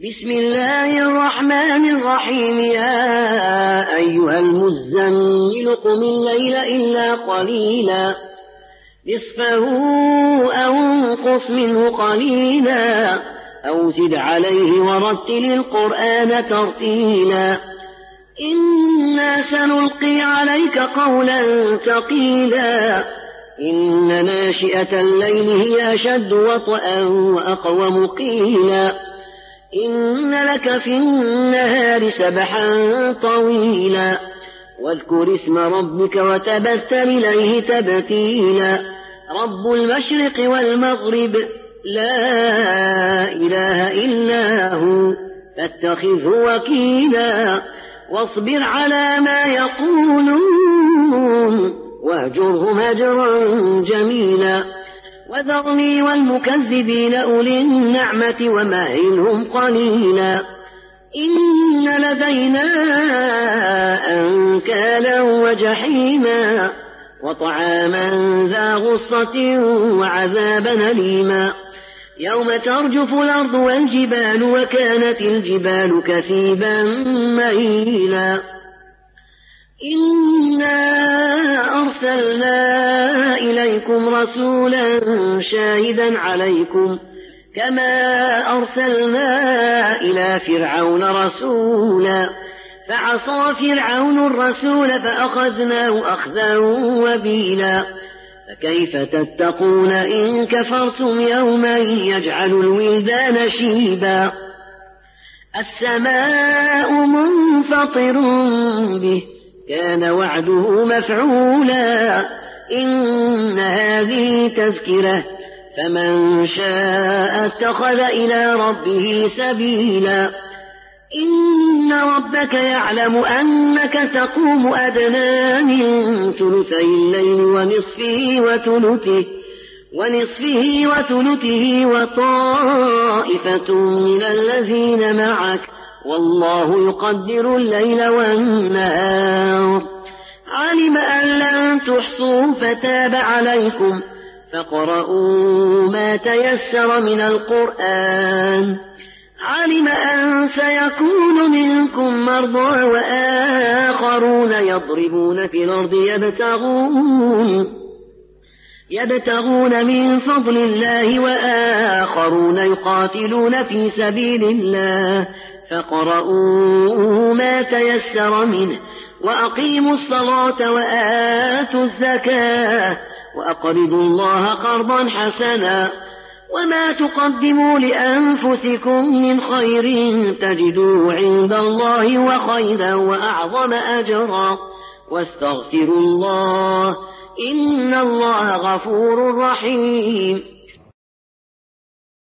بسم الله الرحمن الرحيم. يا أيها المزمل قم الليل إلا قليلا نصفه أو انقص منه قليلا أو زد عليه ورتل القرآن ترتيلا إنا سنلقي عليك قولا ثقيلا إن ناشئة الليل هي أشد وطئا وأقوم قيلا إن لك في النهار سبحا طويلا واذكر اسم ربك وتبتل إليه تبتيلا رب المشرق والمغرب لا إله إلا هو فاتخذه وكيلا واصبر على ما يقولون واهجرهم هجرا جميلا وذرني والمكذبين أولي النعمة ومهلهم قليلا إن لدينا أنكالا وجحيما وطعاما ذا غصة وعذابا أليما يوم ترجف الأرض والجبال وكانت الجبال كثيبا مهيلا إنا أرسلنا إليكم رسولا شاهدا عليكم كما أرسلنا إلى فرعون رسولا فعصى فرعون الرسول فأخذناه أخذا وبيلا فكيف تتقون إن كفرتم يوما يجعل الولدان شيبا السماء منفطر به كان وعده مفعولا إن هذه تذكرة فمن شاء اتخذ إلى ربه سبيلا إن ربك يعلم أنك تقوم أدنى من ثلثي الليل ونصفه وثلثه وطائفة من الذين معك والله يقدر الليل والنهار علم أن لن تحصوا فتاب عليكم فاقرؤوا ما تيسر من القرآن علم أن سيكون منكم مرضى وآخرون يضربون في الأرض يبتغون من فضل الله وآخرون يقاتلون في سبيل الله فاقرؤوا ما تيسر منه وأقيموا الصلاة وآتوا الزكاة وأقرضوا الله قرضا حسنا وما تقدموا لأنفسكم من خير تجدوه عند الله وخيرا وأعظم أجرا واستغفروا الله إن الله غفور رحيم.